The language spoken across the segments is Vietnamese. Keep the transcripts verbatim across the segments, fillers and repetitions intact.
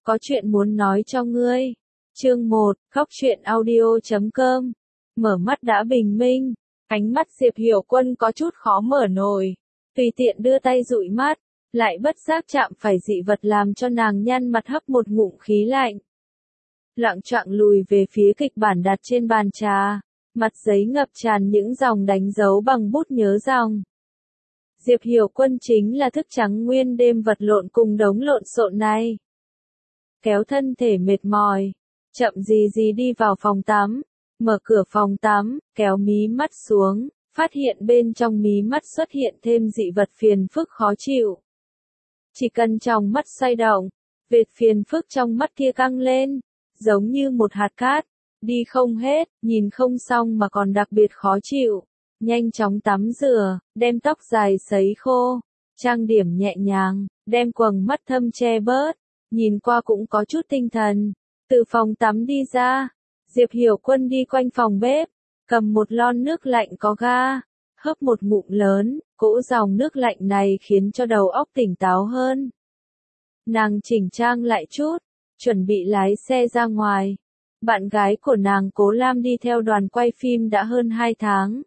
có chuyện muốn nói cho ngươi. Chương một, khóc chuyện audio chấm com. Mở mắt đã bình minh, ánh mắt Diệp Hiểu Quân có chút khó mở nổi. Tùy tiện đưa tay dụi mắt, lại bất giác chạm phải dị vật làm cho nàng nhăn mặt hấp một ngụm khí lạnh. Loạng choạng lùi về phía kịch bản đặt trên bàn trà, mặt giấy ngập tràn những dòng đánh dấu bằng bút nhớ dòng. Diệp Hiểu Quân chính là thức trắng nguyên đêm vật lộn cùng đống lộn xộn này. Kéo thân thể mệt mỏi, chậm gì gì đi vào phòng tắm, mở cửa phòng tắm, kéo mí mắt xuống, phát hiện bên trong mí mắt xuất hiện thêm dị vật phiền phức khó chịu. Chỉ cần trong mắt xoay động, vệt phiền phức trong mắt kia căng lên, giống như một hạt cát, đi không hết, nhìn không xong mà còn đặc biệt khó chịu. Nhanh chóng tắm rửa, đem tóc dài sấy khô, trang điểm nhẹ nhàng, đem quầng mắt thâm che bớt, nhìn qua cũng có chút tinh thần. Từ phòng tắm đi ra, Diệp Hiểu Quân đi quanh phòng bếp, cầm một lon nước lạnh có ga, hớp một ngụm lớn, cỗ dòng nước lạnh này khiến cho đầu óc tỉnh táo hơn. Nàng chỉnh trang lại chút, chuẩn bị lái xe ra ngoài. Bạn gái của nàng Cố Lam đi theo đoàn quay phim đã hơn hai tháng.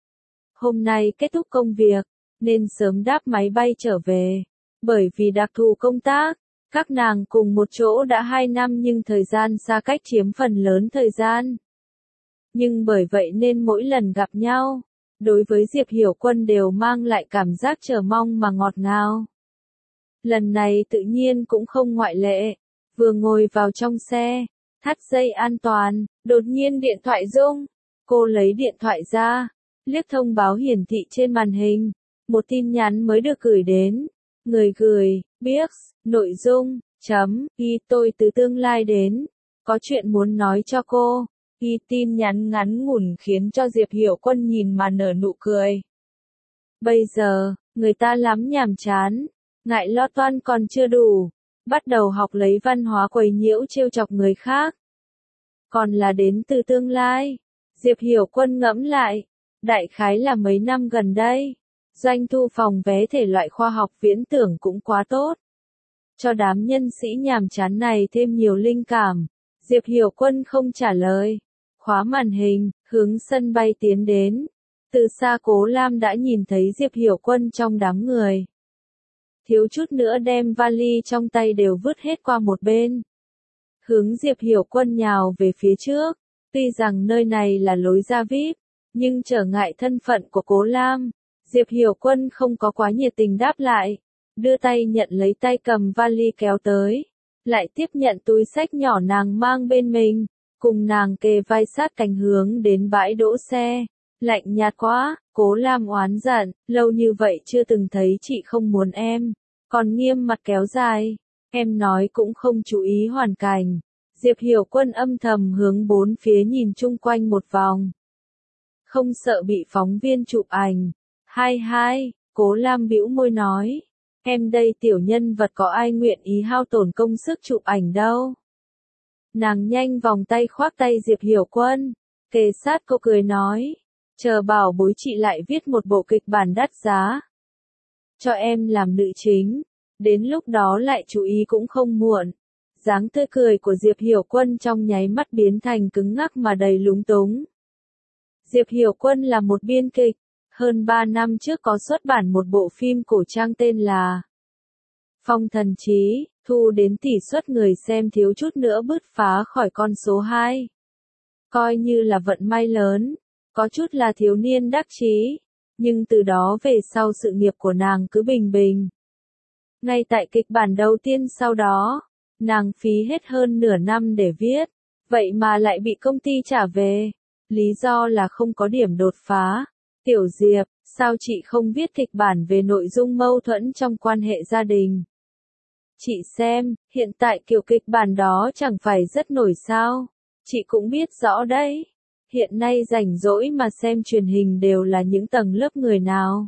Hôm nay kết thúc công việc, nên sớm đáp máy bay trở về. Bởi vì đặc thù công tác, các nàng cùng một chỗ đã hai năm nhưng thời gian xa cách chiếm phần lớn thời gian. Nhưng bởi vậy nên mỗi lần gặp nhau, đối với Diệp Hiểu Quân đều mang lại cảm giác chờ mong mà ngọt ngào. Lần này tự nhiên cũng không ngoại lệ, vừa ngồi vào trong xe, thắt dây an toàn, đột nhiên điện thoại rung, cô lấy điện thoại ra, liếc thông báo hiển thị trên màn hình, một tin nhắn mới được gửi đến, người gửi, Bix, nội dung, chấm, y tôi từ tương lai đến, có chuyện muốn nói cho cô. Y tin nhắn ngắn ngủn khiến cho Diệp Hiểu Quân nhìn mà nở nụ cười. Bây giờ, người ta lắm nhàm chán, ngại lo toan còn chưa đủ, bắt đầu học lấy văn hóa quấy nhiễu trêu chọc người khác. Còn là đến từ tương lai, Diệp Hiểu Quân ngẫm lại, đại khái là mấy năm gần đây, doanh thu phòng vé thể loại khoa học viễn tưởng cũng quá tốt. Cho đám nhân sĩ nhàm chán này thêm nhiều linh cảm, Diệp Hiểu Quân không trả lời. Khóa màn hình, hướng sân bay tiến đến. Từ xa Cố Lam đã nhìn thấy Diệp Hiểu Quân trong đám người. Thiếu chút nữa đem vali trong tay đều vứt hết qua một bên. Hướng Diệp Hiểu Quân nhào về phía trước. Tuy rằng nơi này là lối ra vi ai pi, nhưng trở ngại thân phận của Cố Lam, Diệp Hiểu Quân không có quá nhiệt tình đáp lại. Đưa tay nhận lấy tay cầm vali kéo tới. Lại tiếp nhận túi xách nhỏ nàng mang bên mình. Cùng nàng kề vai sát cánh hướng đến bãi đỗ xe. Lạnh nhạt quá, Cố Lam oán giận, lâu như vậy chưa từng thấy chị không muốn em. Còn nghiêm mặt kéo dài, em nói cũng không chú ý hoàn cảnh. Diệp Hiểu Quân âm thầm hướng bốn phía nhìn chung quanh một vòng. Không sợ bị phóng viên chụp ảnh. Hai hai, Cố Lam bĩu môi nói. Em đây tiểu nhân vật có ai nguyện ý hao tổn công sức chụp ảnh đâu. Nàng nhanh vòng tay khoác tay Diệp Hiểu Quân, kề sát cô cười nói, chờ bảo bối chị lại viết một bộ kịch bản đắt giá. Cho em làm nữ chính, đến lúc đó lại chú ý cũng không muộn. Dáng tươi cười của Diệp Hiểu Quân trong nháy mắt biến thành cứng ngắc mà đầy lúng túng. Diệp Hiểu Quân là một biên kịch, hơn ba năm trước có xuất bản một bộ phim cổ trang tên là Phong Thần Chí. Thu đến tỷ suất người xem thiếu chút nữa bứt phá khỏi con số hai. Coi như là vận may lớn, có chút là thiếu niên đắc chí, nhưng từ đó về sau sự nghiệp của nàng cứ bình bình. Ngay tại kịch bản đầu tiên sau đó, nàng phí hết hơn nửa năm để viết, vậy mà lại bị công ty trả về, lý do là không có điểm đột phá. Tiểu Diệp, sao chị không viết kịch bản về nội dung mâu thuẫn trong quan hệ gia đình? Chị xem, hiện tại kiểu kịch bản đó chẳng phải rất nổi sao. Chị cũng biết rõ đấy. Hiện nay rảnh rỗi mà xem truyền hình đều là những tầng lớp người nào.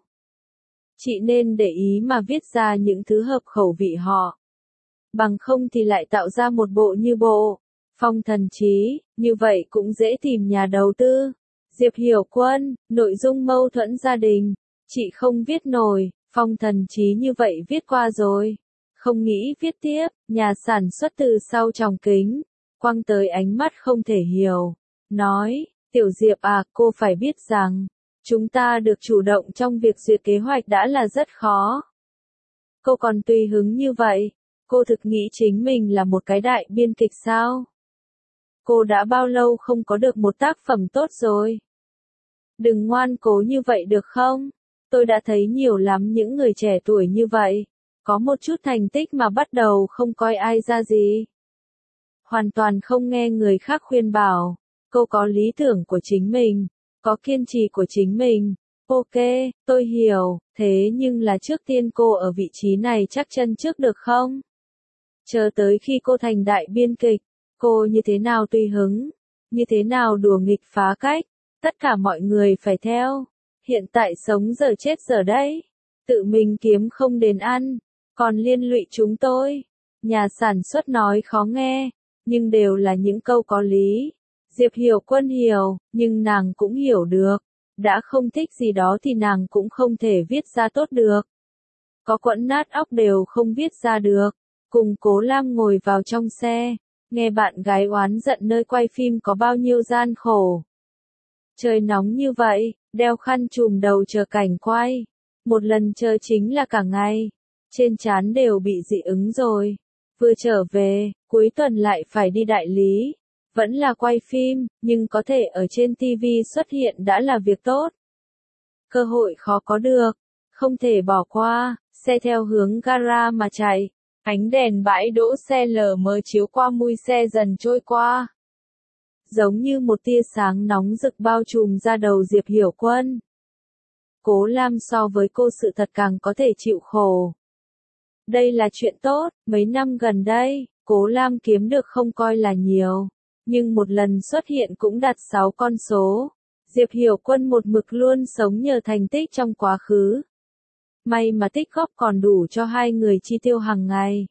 Chị nên để ý mà viết ra những thứ hợp khẩu vị họ. Bằng không thì lại tạo ra một bộ như bộ Phong Thần Chí, như vậy cũng dễ tìm nhà đầu tư. Diệp Hiểu Quân, nội dung mâu thuẫn gia đình. Chị không viết nổi, Phong Thần Chí như vậy viết qua rồi. Không nghĩ viết tiếp, nhà sản xuất từ sau tròng kính, quăng tới ánh mắt không thể hiểu. Nói, Tiểu Diệp à, cô phải biết rằng, chúng ta được chủ động trong việc duyệt kế hoạch đã là rất khó. Cô còn tùy hứng như vậy, cô thực nghĩ chính mình là một cái đại biên kịch sao? Cô đã bao lâu không có được một tác phẩm tốt rồi? Đừng ngoan cố như vậy được không? Tôi đã thấy nhiều lắm những người trẻ tuổi như vậy, có một chút thành tích mà bắt đầu không coi ai ra gì. Hoàn toàn không nghe người khác khuyên bảo, cô có lý tưởng của chính mình, có kiên trì của chính mình. Ok, tôi hiểu, thế nhưng là trước tiên cô ở vị trí này chắc chân trước được không? Chờ tới khi cô thành đại biên kịch, cô như thế nào tùy hứng, như thế nào đùa nghịch phá cách, tất cả mọi người phải theo. Hiện tại sống giờ chết giờ đấy, tự mình kiếm không đền ăn, còn liên lụy chúng tôi. Nhà sản xuất nói khó nghe, nhưng đều là những câu có lý. Diệp Hiểu Quân hiểu, nhưng nàng cũng hiểu được. Đã không thích gì đó thì nàng cũng không thể viết ra tốt được. Có quẫn nát óc đều không viết ra được. Cùng Cố Lam ngồi vào trong xe, nghe bạn gái oán giận nơi quay phim có bao nhiêu gian khổ. Trời nóng như vậy, đeo khăn trùm đầu chờ cảnh quay. Một lần chờ chính là cả ngày. Trên trán đều bị dị ứng rồi. Vừa trở về, cuối tuần lại phải đi đại lý. Vẫn là quay phim, nhưng có thể ở trên ti vi xuất hiện đã là việc tốt. Cơ hội khó có được, không thể bỏ qua, xe theo hướng gara mà chạy. Ánh đèn bãi đỗ xe lờ mờ chiếu qua mui xe dần trôi qua. Giống như một tia sáng nóng rực bao trùm ra đầu Diệp Hiểu Quân. Cố Lam so với cô sự thật càng có thể chịu khổ. Đây là chuyện tốt, mấy năm gần đây, Cố Lam kiếm được không coi là nhiều. Nhưng một lần xuất hiện cũng đạt sáu con số. Diệp Hiểu Quân một mực luôn sống nhờ thành tích trong quá khứ. May mà tích góp còn đủ cho hai người chi tiêu hàng ngày.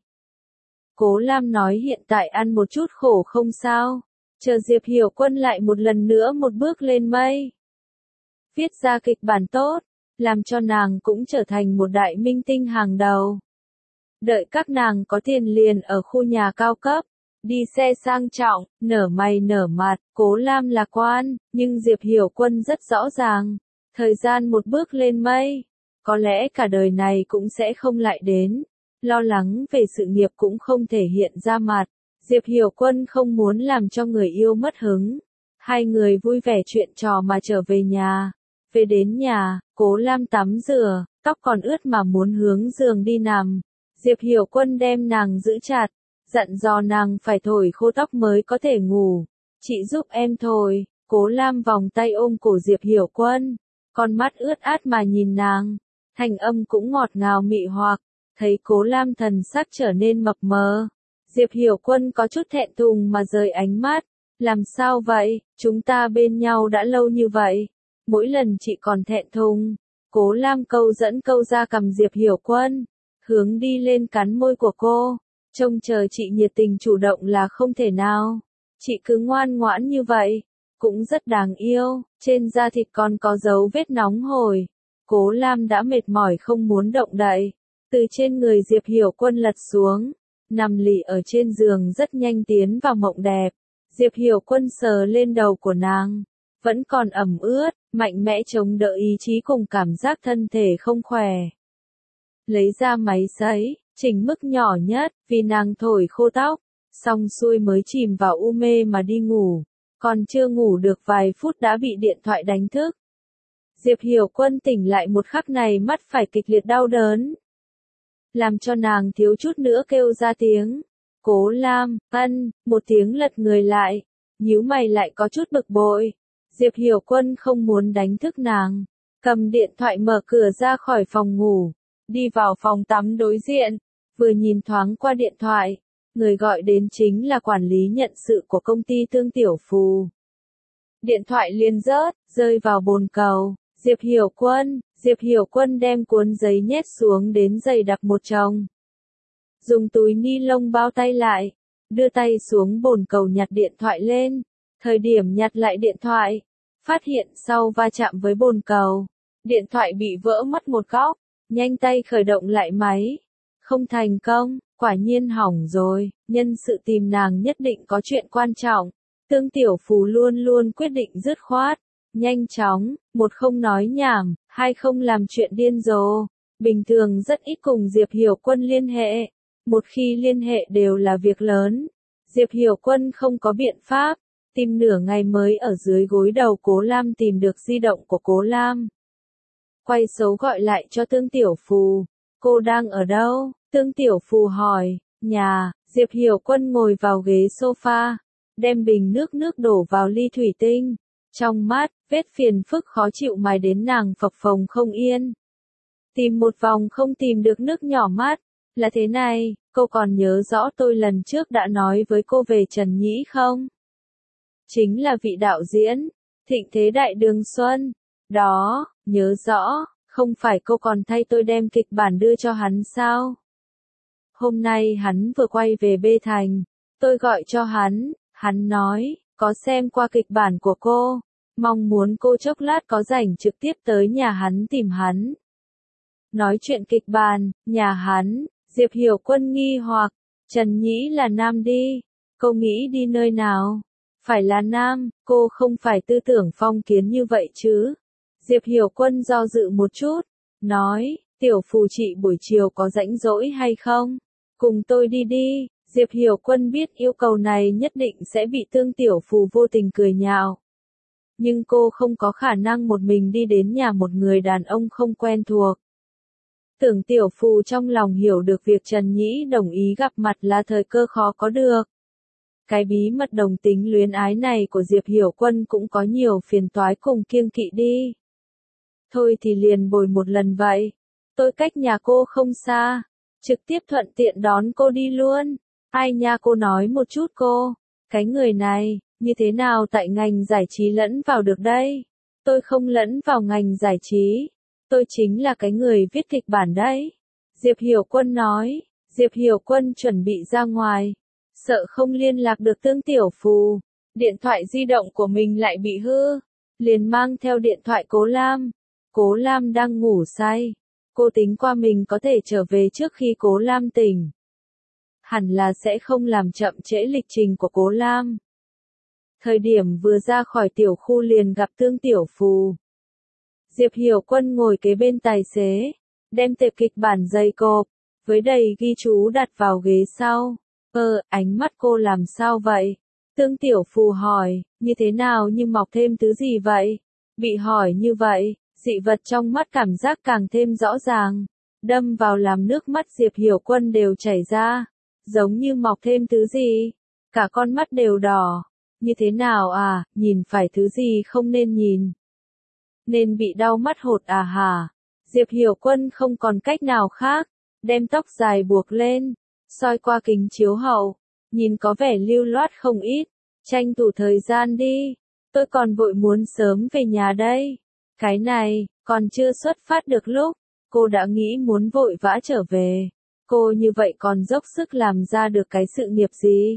Cố Lam nói hiện tại ăn một chút khổ không sao. Chờ Diệp Hiểu Quân lại một lần nữa một bước lên mây. Viết ra kịch bản tốt, làm cho nàng cũng trở thành một đại minh tinh hàng đầu. Đợi các nàng có tiền liền ở khu nhà cao cấp, đi xe sang trọng, nở mày nở mặt. Cố Lam lạc quan, nhưng Diệp Hiểu Quân rất rõ ràng. Thời gian một bước lên mây, có lẽ cả đời này cũng sẽ không lại đến. Lo lắng về sự nghiệp cũng không thể hiện ra mặt. Diệp Hiểu Quân không muốn làm cho người yêu mất hứng. Hai người vui vẻ chuyện trò mà trở về nhà. Về đến nhà, Cố Lam tắm rửa, tóc còn ướt mà muốn hướng giường đi nằm. Diệp Hiểu Quân đem nàng giữ chặt, dặn dò nàng phải thổi khô tóc mới có thể ngủ. Chị giúp em thổi. Cố Lam vòng tay ôm cổ Diệp Hiểu Quân, con mắt ướt át mà nhìn nàng, thanh âm cũng ngọt ngào mị hoặc. Thấy Cố Lam thần sắc trở nên mập mờ, Diệp Hiểu Quân có chút thẹn thùng mà rời ánh mắt. Làm sao vậy, chúng ta bên nhau đã lâu như vậy, mỗi lần chị còn thẹn thùng. Cố Lam câu dẫn câu ra cầm Diệp Hiểu Quân, hướng đi lên cắn môi của cô. Trông chờ chị nhiệt tình chủ động là không thể nào. Chị cứ ngoan ngoãn như vậy, cũng rất đáng yêu, trên da thịt còn có dấu vết nóng hổi. Cố Lam đã mệt mỏi không muốn động đậy, từ trên người Diệp Hiểu Quân lật xuống, nằm lì ở trên giường rất nhanh tiến vào mộng đẹp. Diệp Hiểu Quân sờ lên đầu của nàng, vẫn còn ẩm ướt, mạnh mẽ chống đỡ ý chí cùng cảm giác thân thể không khỏe. Lấy ra máy sấy, chỉnh mức nhỏ nhất, vì nàng thổi khô tóc, xong xuôi mới chìm vào u mê mà đi ngủ. Còn chưa ngủ được vài phút đã bị điện thoại đánh thức. Diệp Hiểu Quân tỉnh lại một khắc này mắt phải kịch liệt đau đớn, làm cho nàng thiếu chút nữa kêu ra tiếng. Cố Lam, ân, một tiếng lật người lại, nhíu mày lại có chút bực bội. Diệp Hiểu Quân không muốn đánh thức nàng, cầm điện thoại mở cửa ra khỏi phòng ngủ, đi vào phòng tắm đối diện, vừa nhìn thoáng qua điện thoại, người gọi đến chính là quản lý nhận sự của công ty Tương Tiểu Phù. Điện thoại liền rớt, rơi vào bồn cầu. Diệp Hiểu Quân, Diệp Hiểu Quân đem cuốn giấy nhét xuống đến giày đặc một chồng. Dùng túi ni lông bao tay lại, đưa tay xuống bồn cầu nhặt điện thoại lên. Thời điểm nhặt lại điện thoại, phát hiện sau va chạm với bồn cầu, điện thoại bị vỡ mất một góc, nhanh tay khởi động lại máy. không thành công, quả nhiên hỏng rồi, nhân sự tìm nàng nhất định có chuyện quan trọng. Tương Tiểu Phù luôn luôn quyết định dứt khoát, nhanh chóng, một không nói nhảm, hai không làm chuyện điên rồ. Bình thường rất ít cùng Diệp Hiểu Quân liên hệ, một khi liên hệ đều là việc lớn. Diệp Hiểu Quân không có biện pháp, tìm nửa ngày mới ở dưới gối đầu Cố Lam tìm được di động của Cố Lam. Quay số gọi lại cho Tương Tiểu Phù, cô đang ở đâu? Tương Tiểu Phù hỏi, nhà. Diệp Hiểu Quân ngồi vào ghế sofa, đem bình nước nước đổ vào ly thủy tinh. Trong mắt, vết phiền phức khó chịu mài đến nàng phập phồng không yên. Tìm một vòng không tìm được nước nhỏ mắt. Là thế này, cô còn nhớ rõ tôi lần trước đã nói với cô về Trần Nhĩ không? Chính là vị đạo diễn, Thịnh Thế Đại Đường Xuân. Đó, nhớ rõ, không phải cô còn thay tôi đem kịch bản đưa cho hắn sao? Hôm nay hắn vừa quay về Bê Thành, tôi gọi cho hắn, hắn nói, có xem qua kịch bản của cô, mong muốn cô chốc lát có rảnh trực tiếp tới nhà hắn tìm hắn. Nói chuyện kịch bản, nhà hắn, Diệp Hiểu Quân nghi hoặc, Trần Nhĩ là nam đi, cô nghĩ đi nơi nào? Phải là nam, cô không phải tư tưởng phong kiến như vậy chứ? Diệp Hiểu Quân do dự một chút, nói, Tiểu Phù chị buổi chiều có rảnh rỗi hay không? Cùng tôi đi đi. Diệp Hiểu Quân biết yêu cầu này nhất định sẽ bị Tương Tiểu Phù vô tình cười nhạo. Nhưng cô không có khả năng một mình đi đến nhà một người đàn ông không quen thuộc. Tưởng Tiểu Phù trong lòng hiểu được việc Trần Nhĩ đồng ý gặp mặt là thời cơ khó có được. Cái bí mật đồng tính luyến ái này của Diệp Hiểu Quân cũng có nhiều phiền toái cùng kiêng kỵ đi. Thôi thì liền bồi một lần vậy. Tôi cách nhà cô không xa. Trực tiếp thuận tiện đón cô đi luôn. Ai nha, cô nói một chút cô. Cái người này, như thế nào tại ngành giải trí lẫn vào được đây? Tôi không lẫn vào ngành giải trí. Tôi chính là cái người viết kịch bản đấy. Diệp Hiểu Quân nói. Diệp Hiểu Quân chuẩn bị ra ngoài. Sợ không liên lạc được Tương Tiểu Phù. Điện thoại di động của mình lại bị hư. Liền mang theo điện thoại Cố Lam. Cố Lam đang ngủ say. Cô tính qua mình có thể trở về trước khi Cố Lam tỉnh. Hẳn là sẽ không làm chậm trễ lịch trình của Cố Lam. Thời điểm vừa ra khỏi tiểu khu liền gặp Tương Tiểu Phù. Diệp Hiểu Quân ngồi kế bên tài xế, đem tệp kịch bản dày cộp, với đầy ghi chú đặt vào ghế sau. Ơ, ánh mắt cô làm sao vậy? Tương Tiểu Phù hỏi, như thế nào như mọc thêm thứ gì vậy? Bị hỏi như vậy, dị vật trong mắt cảm giác càng thêm rõ ràng, đâm vào làm nước mắt Diệp Hiểu Quân đều chảy ra, giống như mọc thêm thứ gì, cả con mắt đều đỏ. Như thế nào à, nhìn phải thứ gì không nên nhìn. Nên bị đau mắt hột à hả? Diệp Hiểu Quân không còn cách nào khác, đem tóc dài buộc lên, soi qua kính chiếu hậu, nhìn có vẻ lưu loát không ít, tranh thủ thời gian đi, tôi còn vội muốn sớm về nhà đây. Cái này, còn chưa xuất phát được lúc, cô đã nghĩ muốn vội vã trở về. Cô như vậy còn dốc sức làm ra được cái sự nghiệp gì?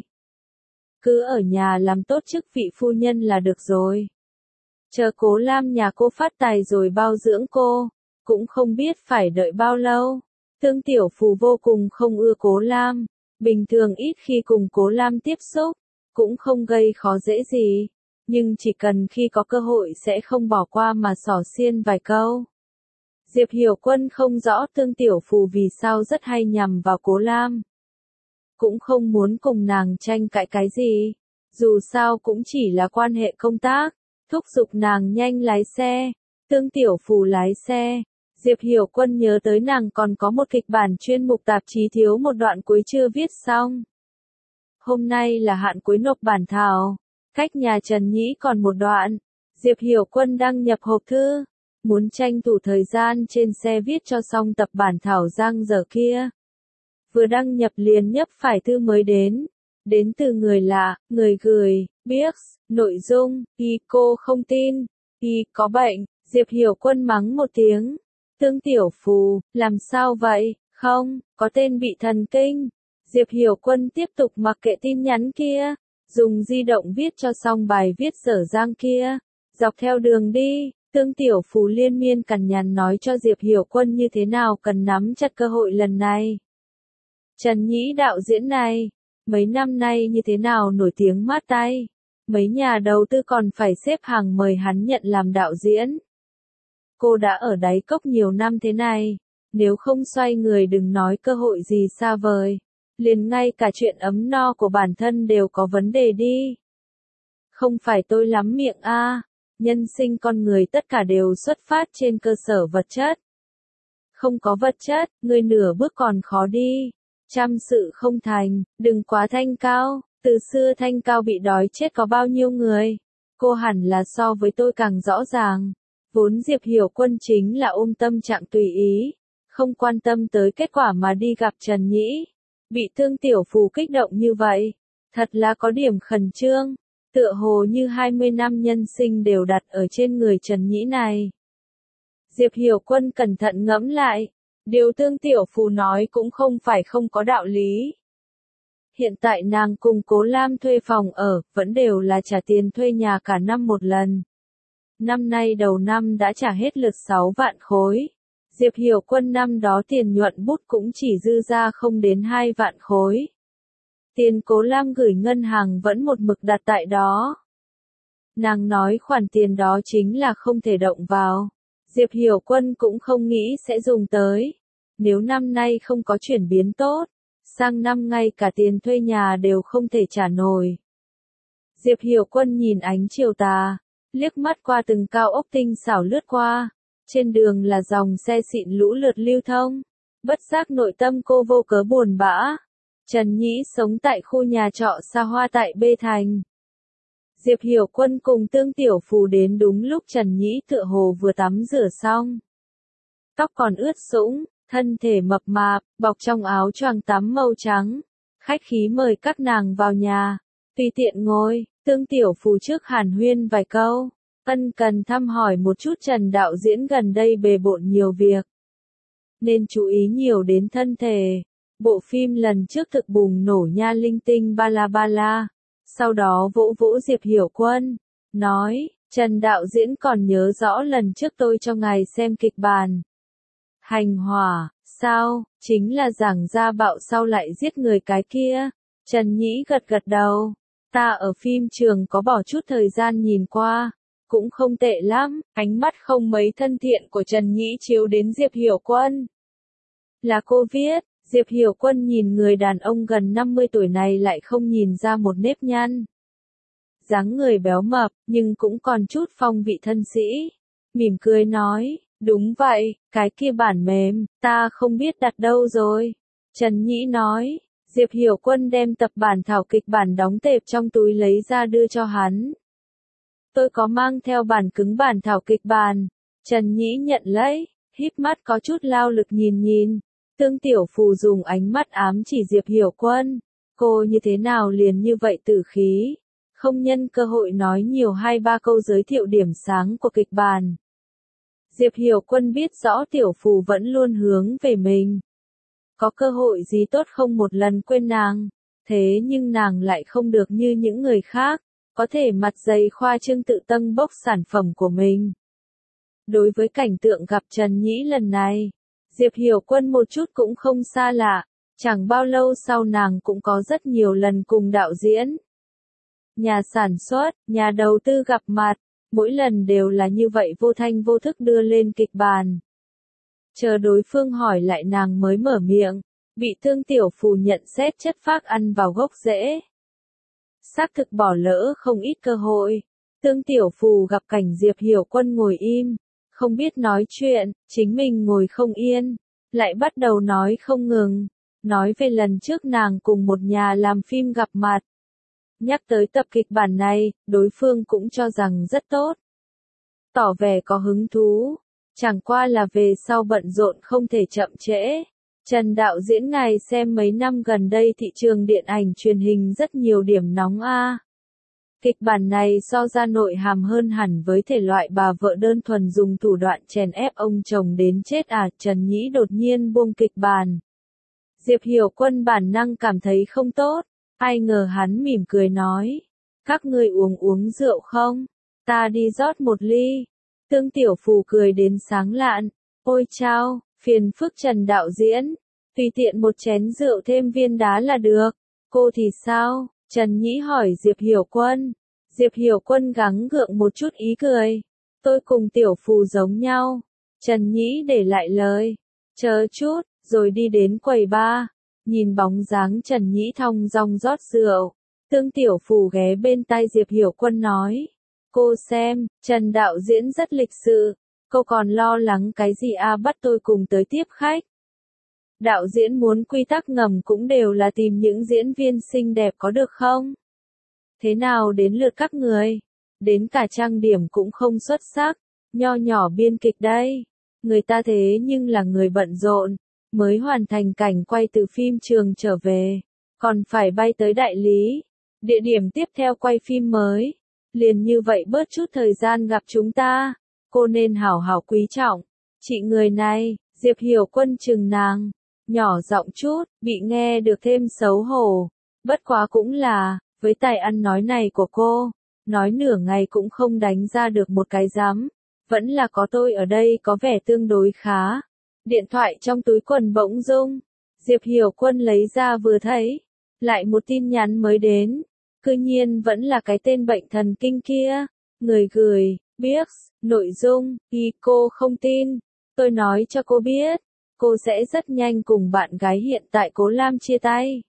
Cứ ở nhà làm tốt chức vị phu nhân là được rồi. Chờ Cố Lam nhà cô phát tài rồi bao dưỡng cô, cũng không biết phải đợi bao lâu. Tương Tiểu Phù vô cùng không ưa Cố Lam, bình thường ít khi cùng Cố Lam tiếp xúc, cũng không gây khó dễ gì, nhưng chỉ cần khi có cơ hội sẽ không bỏ qua mà xỏ xiên vài câu. Diệp Hiểu Quân không rõ Tương Tiểu Phù vì sao rất hay nhằm vào Cố Lam. Cũng không muốn cùng nàng tranh cãi cái gì, dù sao cũng chỉ là quan hệ công tác, thúc giục nàng nhanh lái xe. Tương Tiểu Phù lái xe, Diệp Hiểu Quân nhớ tới nàng còn có một kịch bản chuyên mục tạp chí thiếu một đoạn cuối chưa viết xong. Hôm nay là hạn cuối nộp bản thảo, cách nhà Trần Nhĩ còn một đoạn. Diệp Hiểu Quân đăng nhập hộp thư, muốn tranh thủ thời gian trên xe viết cho xong tập bản thảo giang dở kia. Vừa đăng nhập liền nhấp phải thư mới đến, đến từ người lạ, người gửi, biết, nội dung, y cô không tin, y có bệnh. Diệp Hiểu Quân mắng một tiếng. Tương Tiểu Phù, làm sao vậy, không, có tên bị thần kinh. Diệp Hiểu Quân tiếp tục mặc kệ tin nhắn kia, dùng di động viết cho xong bài viết dở dang kia. Dọc theo đường đi, Tương Tiểu Phù liên miên cằn nhằn nói cho Diệp Hiểu Quân như thế nào cần nắm chặt cơ hội lần này. Trần Nhĩ đạo diễn này, mấy năm nay như thế nào nổi tiếng mát tay, mấy nhà đầu tư còn phải xếp hàng mời hắn nhận làm đạo diễn. Cô đã ở đáy cốc nhiều năm thế này, nếu không xoay người đừng nói cơ hội gì xa vời, liền ngay cả chuyện ấm no của bản thân đều có vấn đề đi. Không phải tôi lắm miệng a, à, nhân sinh con người tất cả đều xuất phát trên cơ sở vật chất. Không có vật chất, người nửa bước còn khó đi. Trăm sự không thành, đừng quá thanh cao, từ xưa thanh cao bị đói chết có bao nhiêu người. Cô hẳn là so với tôi càng rõ ràng. Vốn Diệp Hiểu Quân chính là ôm tâm trạng tùy ý, không quan tâm tới kết quả mà đi gặp Trần Nhĩ. Bị Tương Tiểu Phù kích động như vậy, thật là có điểm khẩn trương, tựa hồ như hai mươi năm nhân sinh đều đặt ở trên người Trần Nhĩ này. Diệp Hiểu Quân cẩn thận ngẫm lại, điều Tương Tiểu Phù nói cũng không phải không có đạo lý. Hiện tại nàng cùng Cố Lam thuê phòng ở, vẫn đều là trả tiền thuê nhà cả năm một lần. Năm nay đầu năm đã trả hết lượt sáu vạn khối. Diệp Hiểu Quân năm đó tiền nhuận bút cũng chỉ dư ra không đến hai vạn khối. Tiền Cố Lam gửi ngân hàng vẫn một mực đặt tại đó. Nàng nói khoản tiền đó chính là không thể động vào. Diệp Hiểu Quân cũng không nghĩ sẽ dùng tới. Nếu năm nay không có chuyển biến tốt, sang năm ngay cả tiền thuê nhà đều không thể trả nổi. Diệp Hiểu Quân nhìn ánh chiều tà, liếc mắt qua từng cao ốc tinh xảo lướt qua. Trên đường là dòng xe xịn lũ lượt lưu thông. Bất giác nội tâm cô vô cớ buồn bã. Trần Nhĩ sống tại khu nhà trọ xa hoa tại B Thành. Diệp Hiểu Quân cùng Tương Tiểu Phù đến đúng lúc Trần Nhĩ tựa hồ vừa tắm rửa xong. Tóc còn ướt sũng, thân thể mập mạp, bọc trong áo choàng tắm màu trắng. Khách khí mời các nàng vào nhà. Tùy tiện ngồi, Tương Tiểu Phù trước hàn huyên vài câu. Ân cần thăm hỏi một chút Trần đạo diễn gần đây bề bộn nhiều việc. Nên chú ý nhiều đến thân thể. Bộ phim lần trước thực bùng nổ nha linh tinh ba la ba la. Sau đó vỗ vỗ Diệp Hiểu Quân. Nói, Trần đạo diễn còn nhớ rõ lần trước tôi cho ngài xem kịch bản. Hành hỏa, sao, chính là giảng gia bạo sau lại giết người cái kia. Trần Nhĩ gật gật đầu. Ta ở phim trường có bỏ chút thời gian nhìn qua. Cũng không tệ lắm, ánh mắt không mấy thân thiện của Trần Nhĩ chiếu đến Diệp Hiểu Quân. Là cô viết, Diệp Hiểu Quân nhìn người đàn ông gần năm mươi tuổi này lại không nhìn ra một nếp nhăn. Dáng người béo mập, nhưng cũng còn chút phong vị thân sĩ. Mỉm cười nói, đúng vậy, cái kia bản mềm, ta không biết đặt đâu rồi. Trần Nhĩ nói, Diệp Hiểu Quân đem tập bản thảo kịch bản đóng tệp trong túi lấy ra đưa cho hắn. Tôi có mang theo bản cứng bản thảo kịch bản. Trần Nhĩ nhận lấy, híp mắt có chút lao lực nhìn nhìn. Tương Tiểu Phù dùng ánh mắt ám chỉ Diệp Hiểu Quân. Cô như thế nào liền như vậy tử khí. Không nhân cơ hội nói nhiều hai ba câu giới thiệu điểm sáng của kịch bản. Diệp Hiểu Quân biết rõ Tiểu Phù vẫn luôn hướng về mình. Có cơ hội gì tốt không một lần quên nàng. Thế nhưng nàng lại không được như những người khác. Có thể mặt dày khoa trương tự tâng bốc sản phẩm của mình. Đối với cảnh tượng gặp Trần Nhĩ lần này, Diệp Hiểu Quân một chút cũng không xa lạ, chẳng bao lâu sau nàng cũng có rất nhiều lần cùng đạo diễn. Nhà sản xuất, nhà đầu tư gặp mặt, mỗi lần đều là như vậy vô thanh vô thức đưa lên kịch bản. Chờ đối phương hỏi lại nàng mới mở miệng, bị Tương Tiểu Phù nhận xét chất phác ăn vào gốc rễ. Xác thực bỏ lỡ không ít cơ hội. Tương Tiểu Phù gặp cảnh Diệp Hiểu Quân ngồi im, không biết nói chuyện, chính mình ngồi không yên, lại bắt đầu nói không ngừng, nói về lần trước nàng cùng một nhà làm phim gặp mặt. Nhắc tới tập kịch bản này, đối phương cũng cho rằng rất tốt. Tỏ vẻ có hứng thú, chẳng qua là về sau bận rộn không thể chậm trễ. Trần đạo diễn ngài xem mấy năm gần đây thị trường điện ảnh truyền hình rất nhiều điểm nóng a. À. Kịch bản này so ra nội hàm hơn hẳn với thể loại bà vợ đơn thuần dùng thủ đoạn chèn ép ông chồng đến chết à. Trần Nhĩ đột nhiên buông kịch bản. Diệp Hiểu Quân bản năng cảm thấy không tốt, ai ngờ hắn mỉm cười nói. Các ngươi uống uống rượu không? Ta đi rót một ly. Tương Tiểu Phù cười đến sáng lạn. Ôi chao, phiền phức Trần đạo diễn. Tùy tiện một chén rượu thêm viên đá là được. Cô thì sao? Trần Nhĩ hỏi Diệp Hiểu Quân. Diệp Hiểu Quân gắng gượng một chút ý cười. Tôi cùng tiểu phù giống nhau. Trần Nhĩ để lại lời. Chờ chút, rồi đi đến quầy bar. Nhìn bóng dáng Trần Nhĩ thong dong rót rượu. Tương tiểu phù ghé bên tai Diệp Hiểu Quân nói. Cô xem, Trần đạo diễn rất lịch sự. Cô còn lo lắng cái gì à, bắt tôi cùng tới tiếp khách. Đạo diễn muốn quy tắc ngầm cũng đều là tìm những diễn viên xinh đẹp có được không? Thế nào đến lượt các người? Đến cả trang điểm cũng không xuất sắc, nho nhỏ biên kịch đây. Người ta thế nhưng là người bận rộn, mới hoàn thành cảnh quay từ phim trường trở về, còn phải bay tới đại lý, địa điểm tiếp theo quay phim mới. Liền như vậy bớt chút thời gian gặp chúng ta, cô nên hảo hảo quý trọng. Chị người này, Diệp Hiểu Quân chừng nàng, nhỏ giọng chút, bị nghe được thêm xấu hổ. Bất quá cũng là, với tài ăn nói này của cô, nói nửa ngày cũng không đánh ra được một cái rắm. Vẫn là có tôi ở đây có vẻ tương đối khá. Điện thoại trong túi quần bỗng rung. Diệp Hiểu Quân lấy ra vừa thấy. Lại một tin nhắn mới đến. Cư nhiên vẫn là cái tên bệnh thần kinh kia. Người gửi, biết, nội dung, y cô không tin. Tôi nói cho cô biết. Cô sẽ rất nhanh cùng bạn gái hiện tại Cố Lam chia tay.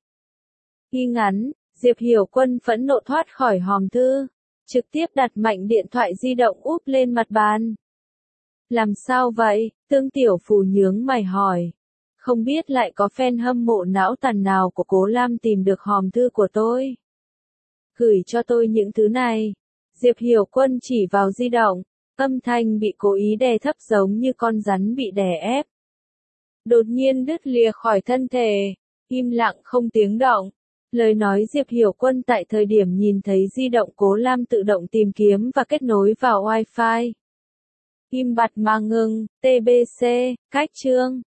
Y ngắn, Diệp Hiểu Quân phẫn nộ thoát khỏi hòm thư. Trực tiếp đặt mạnh điện thoại di động úp lên mặt bàn. Làm sao vậy? Tương tiểu phù nhướng mày hỏi. Không biết lại có fan hâm mộ não tàn nào của Cố Lam tìm được hòm thư của tôi. Gửi cho tôi những thứ này. Diệp Hiểu Quân chỉ vào di động. Âm thanh bị cố ý đè thấp giống như con rắn bị đè ép. Đột nhiên đứt lìa khỏi thân thể. Im lặng không tiếng động. Lời nói Diệp Hiểu Quân tại thời điểm nhìn thấy di động Cố Lam tự động tìm kiếm và kết nối vào Wi-Fi. Im bặt mà ngừng, tê bê xê, cách chương.